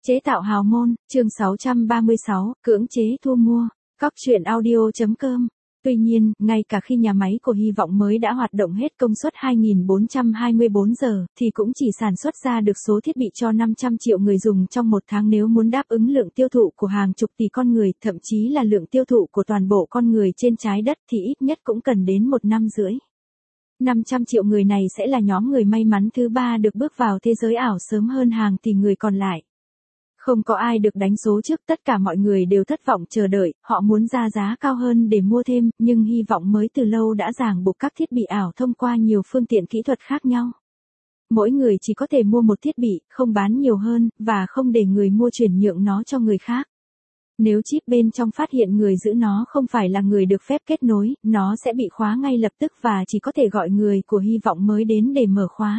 Chế tạo hào môn, chương 636, cưỡng chế thu mua. Cóc truyện audio.com. Tuy nhiên, ngay cả khi nhà máy của Hy vọng mới đã hoạt động hết công suất 2.424 giờ, thì cũng chỉ sản xuất ra được số thiết bị cho 500 triệu người dùng trong một tháng. Nếu muốn đáp ứng lượng tiêu thụ của hàng chục tỷ con người, thậm chí là lượng tiêu thụ của toàn bộ con người trên trái đất thì ít nhất cũng cần đến 1 năm rưỡi. 500 triệu người này sẽ là nhóm người may mắn thứ 3 được bước vào thế giới ảo sớm hơn hàng tỷ người còn lại. Không có ai được đánh số trước, tất cả mọi người đều thất vọng chờ đợi, họ muốn ra giá cao hơn để mua thêm, nhưng Hy vọng mới từ lâu đã ràng buộc các thiết bị ảo thông qua nhiều phương tiện kỹ thuật khác nhau. Mỗi người chỉ có thể mua một thiết bị, không bán nhiều hơn, và không để người mua chuyển nhượng nó cho người khác. Nếu chip bên trong phát hiện người giữ nó không phải là người được phép kết nối, nó sẽ bị khóa ngay lập tức và chỉ có thể gọi người của Hy vọng mới đến để mở khóa.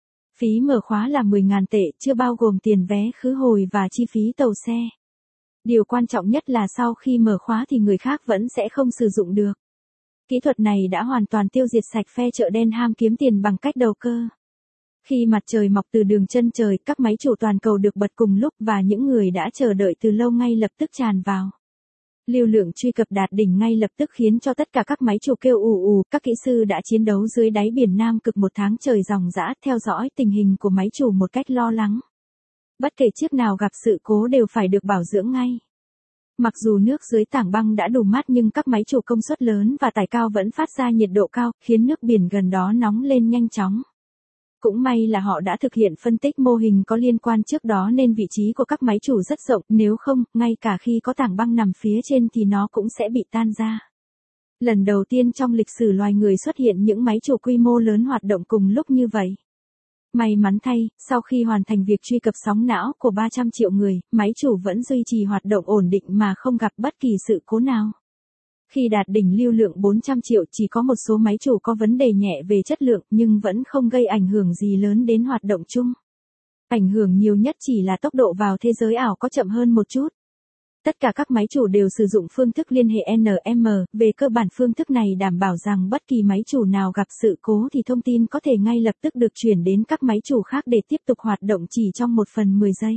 Phí mở khóa là 10.000 tệ, chưa bao gồm tiền vé khứ hồi và chi phí tàu xe. Điều quan trọng nhất là sau khi mở khóa thì người khác vẫn sẽ không sử dụng được. Kỹ thuật này đã hoàn toàn tiêu diệt sạch phe chợ đen ham kiếm tiền bằng cách đầu cơ. Khi mặt trời mọc từ đường chân trời, các máy chủ toàn cầu được bật cùng lúc và những người đã chờ đợi từ lâu ngay lập tức tràn vào. Lưu lượng truy cập đạt đỉnh ngay lập tức khiến cho tất cả các máy chủ kêu ù ù, các kỹ sư đã chiến đấu dưới đáy biển Nam Cực một tháng trời ròng rã, theo dõi tình hình của máy chủ một cách lo lắng. Bất kể chiếc nào gặp sự cố đều phải được bảo dưỡng ngay. Mặc dù nước dưới tảng băng đã đủ mát nhưng các máy chủ công suất lớn và tải cao vẫn phát ra nhiệt độ cao, khiến nước biển gần đó nóng lên nhanh chóng. Cũng may là họ đã thực hiện phân tích mô hình có liên quan trước đó nên vị trí của các máy chủ rất rộng, nếu không, ngay cả khi có tảng băng nằm phía trên thì nó cũng sẽ bị tan ra. Lần đầu tiên trong lịch sử loài người xuất hiện những máy chủ quy mô lớn hoạt động cùng lúc như vậy. May mắn thay, sau khi hoàn thành việc truy cập sóng não của 300 triệu người, máy chủ vẫn duy trì hoạt động ổn định mà không gặp bất kỳ sự cố nào. Khi đạt đỉnh lưu lượng 400 triệu chỉ có một số máy chủ có vấn đề nhẹ về chất lượng nhưng vẫn không gây ảnh hưởng gì lớn đến hoạt động chung. Ảnh hưởng nhiều nhất chỉ là tốc độ vào thế giới ảo có chậm hơn một chút. Tất cả các máy chủ đều sử dụng phương thức liên hệ NM, về cơ bản phương thức này đảm bảo rằng bất kỳ máy chủ nào gặp sự cố thì thông tin có thể ngay lập tức được chuyển đến các máy chủ khác để tiếp tục hoạt động chỉ trong 1/10 giây.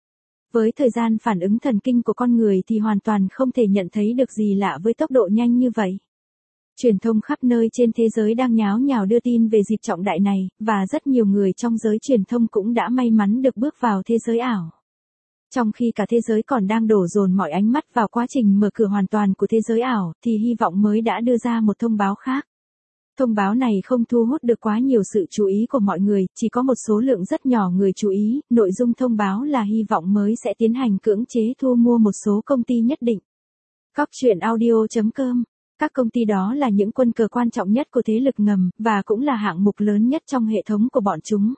Với thời gian phản ứng thần kinh của con người thì hoàn toàn không thể nhận thấy được gì lạ với tốc độ nhanh như vậy. Truyền thông khắp nơi trên thế giới đang nháo nhào đưa tin về dịp trọng đại này, và rất nhiều người trong giới truyền thông cũng đã may mắn được bước vào thế giới ảo. Trong khi cả thế giới còn đang đổ dồn mọi ánh mắt vào quá trình mở cửa hoàn toàn của thế giới ảo, thì Hy vọng mới đã đưa ra một thông báo khác. Thông báo này không thu hút được quá nhiều sự chú ý của mọi người, chỉ có một số lượng rất nhỏ người chú ý. Nội dung thông báo là Hy vọng mới sẽ tiến hành cưỡng chế thu mua một số công ty nhất định. Cóc truyện audio.com. Các công ty đó là những quân cờ quan trọng nhất của thế lực ngầm, và cũng là hạng mục lớn nhất trong hệ thống của bọn chúng.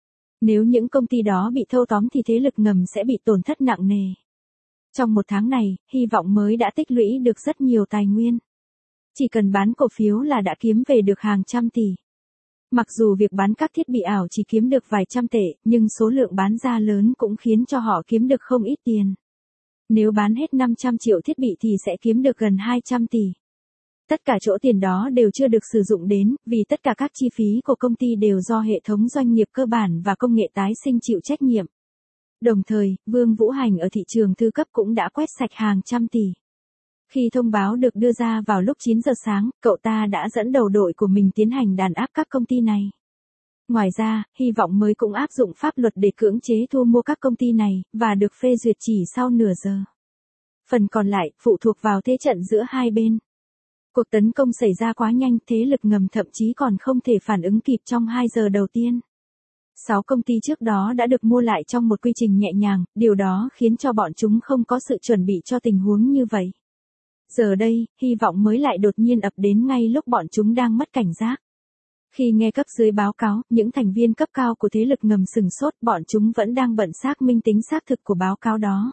Nếu những công ty đó bị thâu tóm thì thế lực ngầm sẽ bị tổn thất nặng nề. Trong một tháng này, Hy vọng mới đã tích lũy được rất nhiều tài nguyên. Chỉ cần bán cổ phiếu là đã kiếm về được hàng trăm tỷ. Mặc dù việc bán các thiết bị ảo chỉ kiếm được vài trăm tệ, nhưng số lượng bán ra lớn cũng khiến cho họ kiếm được không ít tiền. Nếu bán hết 500 triệu thiết bị thì sẽ kiếm được gần 200 tỷ. Tất cả chỗ tiền đó đều chưa được sử dụng đến, vì tất cả các chi phí của công ty đều do hệ thống doanh nghiệp cơ bản và công nghệ tái sinh chịu trách nhiệm. Đồng thời, Vương Vũ Hành ở thị trường thứ cấp cũng đã quét sạch hàng trăm tỷ. Khi thông báo được đưa ra vào lúc 9 giờ sáng, cậu ta đã dẫn đầu đội của mình tiến hành đàn áp các công ty này. Ngoài ra, Hy vọng mới cũng áp dụng pháp luật để cưỡng chế thu mua các công ty này, và được phê duyệt chỉ sau nửa giờ. Phần còn lại, phụ thuộc vào thế trận giữa hai bên. Cuộc tấn công xảy ra quá nhanh, thế lực ngầm thậm chí còn không thể phản ứng kịp trong 2 giờ đầu tiên. 6 công ty trước đó đã được mua lại trong một quy trình nhẹ nhàng, điều đó khiến cho bọn chúng không có sự chuẩn bị cho tình huống như vậy. Giờ đây, Hy vọng mới lại đột nhiên ập đến ngay lúc bọn chúng đang mất cảnh giác. Khi nghe cấp dưới báo cáo, những thành viên cấp cao của thế lực ngầm sừng sốt, bọn chúng vẫn đang bận xác minh tính xác thực của báo cáo đó.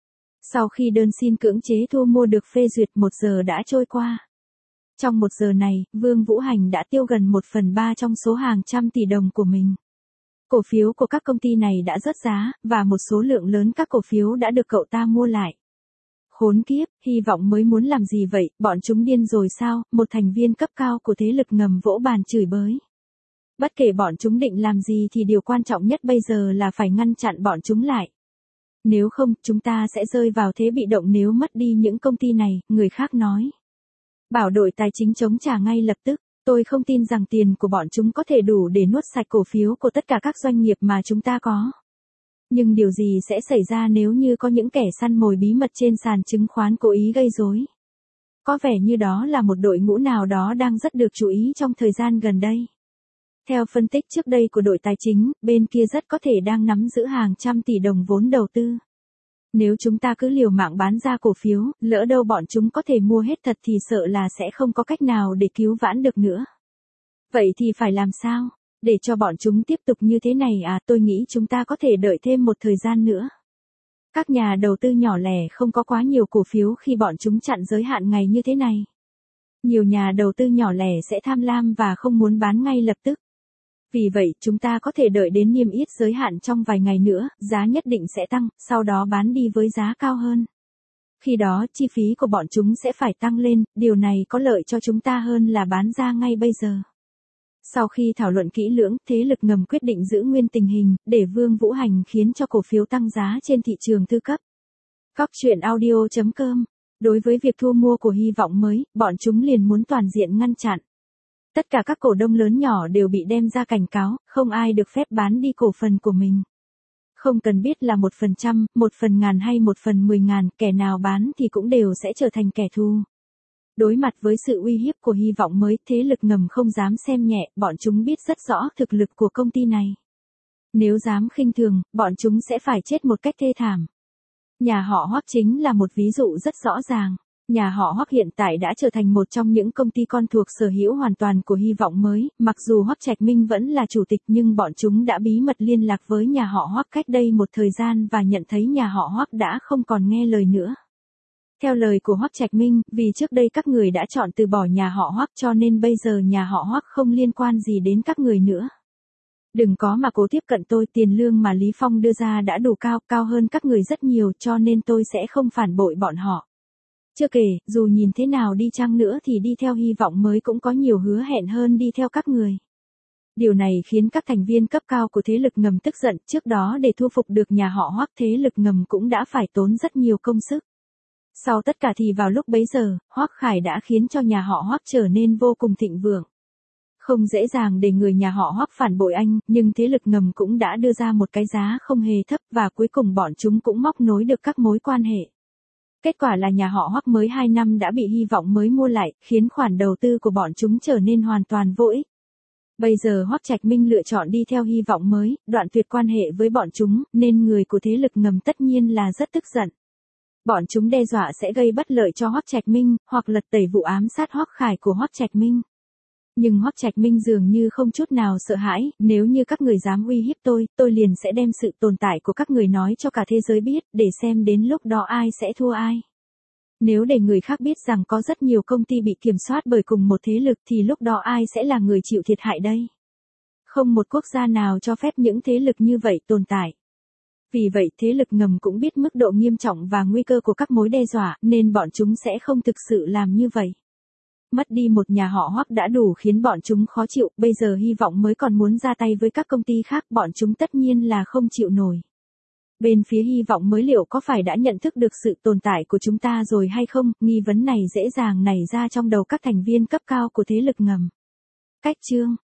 Sau khi đơn xin cưỡng chế thu mua được phê duyệt, 1 giờ đã trôi qua. Trong 1 giờ này, Vương Vũ Hành đã tiêu gần 1/3 trong số hàng trăm tỷ đồng của mình. Cổ phiếu của các công ty này đã rớt giá, và một số lượng lớn các cổ phiếu đã được cậu ta mua lại. Khốn kiếp, Hy vọng mới muốn làm gì vậy, bọn chúng điên rồi sao? Một thành viên cấp cao của thế lực ngầm vỗ bàn chửi bới. Bất kể bọn chúng định làm gì thì điều quan trọng nhất bây giờ là phải ngăn chặn bọn chúng lại. Nếu không, chúng ta sẽ rơi vào thế bị động nếu mất đi những công ty này, người khác nói. Bảo đội tài chính chống trả ngay lập tức. Tôi không tin rằng tiền của bọn chúng có thể đủ để nuốt sạch cổ phiếu của tất cả các doanh nghiệp mà chúng ta có. Nhưng điều gì sẽ xảy ra nếu như có những kẻ săn mồi bí mật trên sàn chứng khoán cố ý gây rối? Có vẻ như đó là một đội ngũ nào đó đang rất được chú ý trong thời gian gần đây. Theo phân tích trước đây của đội tài chính, bên kia rất có thể đang nắm giữ hàng trăm tỷ đồng vốn đầu tư. Nếu chúng ta cứ liều mạng bán ra cổ phiếu, lỡ đâu bọn chúng có thể mua hết thật thì sợ là sẽ không có cách nào để cứu vãn được nữa. Vậy thì phải làm sao? Để cho bọn chúng tiếp tục như thế này à, tôi nghĩ chúng ta có thể đợi thêm một thời gian nữa. Các nhà đầu tư nhỏ lẻ không có quá nhiều cổ phiếu khi bọn chúng chặn giới hạn ngày như thế này. Nhiều nhà đầu tư nhỏ lẻ sẽ tham lam và không muốn bán ngay lập tức. Vì vậy, chúng ta có thể đợi đến niêm yết giới hạn trong vài ngày nữa, giá nhất định sẽ tăng, sau đó bán đi với giá cao hơn. Khi đó, chi phí của bọn chúng sẽ phải tăng lên, điều này có lợi cho chúng ta hơn là bán ra ngay bây giờ. Sau khi thảo luận kỹ lưỡng, thế lực ngầm quyết định giữ nguyên tình hình, để Vương Vũ Hành khiến cho cổ phiếu tăng giá trên thị trường thứ cấp. Cóc truyện audio.com. Đối với việc thu mua của Hy vọng mới, bọn chúng liền muốn toàn diện ngăn chặn. Tất cả các cổ đông lớn nhỏ đều bị đem ra cảnh cáo, không ai được phép bán đi cổ phần của mình. Không cần biết là 1%, 1/1000 hay 1/10.000, kẻ nào bán thì cũng đều sẽ trở thành kẻ thù. Đối mặt với sự uy hiếp của Hy vọng mới, thế lực ngầm không dám xem nhẹ, bọn chúng biết rất rõ thực lực của công ty này. Nếu dám khinh thường, bọn chúng sẽ phải chết một cách thê thảm. Nhà họ Hoắc chính là một ví dụ rất rõ ràng. Nhà họ Hoắc hiện tại đã trở thành một trong những công ty con thuộc sở hữu hoàn toàn của Hy vọng mới, mặc dù Hoắc Trạch Minh vẫn là chủ tịch nhưng bọn chúng đã bí mật liên lạc với nhà họ Hoắc cách đây một thời gian và nhận thấy nhà họ Hoắc đã không còn nghe lời nữa. Theo lời của Hoắc Trạch Minh, vì trước đây các người đã chọn từ bỏ nhà họ Hoắc cho nên bây giờ nhà họ Hoắc không liên quan gì đến các người nữa. Đừng có mà cố tiếp cận tôi, tiền lương mà Lý Phong đưa ra đã đủ cao, cao hơn các người rất nhiều cho nên tôi sẽ không phản bội bọn họ. Chưa kể, dù nhìn thế nào đi chăng nữa thì đi theo Hy vọng mới cũng có nhiều hứa hẹn hơn đi theo các người. Điều này khiến các thành viên cấp cao của thế lực ngầm tức giận, trước đó để thu phục được nhà họ Hoắc, thế lực ngầm cũng đã phải tốn rất nhiều công sức. Sau tất cả thì vào lúc bấy giờ, Hoắc Khải đã khiến cho nhà họ Hoắc trở nên vô cùng thịnh vượng. Không dễ dàng để người nhà họ Hoắc phản bội anh, nhưng thế lực ngầm cũng đã đưa ra một cái giá không hề thấp và cuối cùng bọn chúng cũng móc nối được các mối quan hệ. Kết quả là nhà họ Hoắc mới 2 năm đã bị Hy vọng mới mua lại, khiến khoản đầu tư của bọn chúng trở nên hoàn toàn vô ích. Bây giờ Hoắc Trạch Minh lựa chọn đi theo Hy vọng mới, đoạn tuyệt quan hệ với bọn chúng, nên người của thế lực ngầm tất nhiên là rất tức giận. Bọn chúng đe dọa sẽ gây bất lợi cho Hoắc Trạch Minh, hoặc lật tẩy vụ ám sát Hoắc Khải của Hoắc Trạch Minh. Nhưng Hoắc Trạch Minh dường như không chút nào sợ hãi, nếu như các người dám uy hiếp tôi liền sẽ đem sự tồn tại của các người nói cho cả thế giới biết, để xem đến lúc đó ai sẽ thua ai. Nếu để người khác biết rằng có rất nhiều công ty bị kiểm soát bởi cùng một thế lực thì lúc đó ai sẽ là người chịu thiệt hại đây? Không một quốc gia nào cho phép những thế lực như vậy tồn tại. Vì vậy thế lực ngầm cũng biết mức độ nghiêm trọng và nguy cơ của các mối đe dọa, nên bọn chúng sẽ không thực sự làm như vậy. Mất đi một nhà họ Hoắc đã đủ khiến bọn chúng khó chịu, bây giờ Hy vọng mới còn muốn ra tay với các công ty khác, bọn chúng tất nhiên là không chịu nổi. Bên phía Hy vọng mới liệu có phải đã nhận thức được sự tồn tại của chúng ta rồi hay không, nghi vấn này dễ dàng nảy ra trong đầu các thành viên cấp cao của thế lực ngầm. Cách chương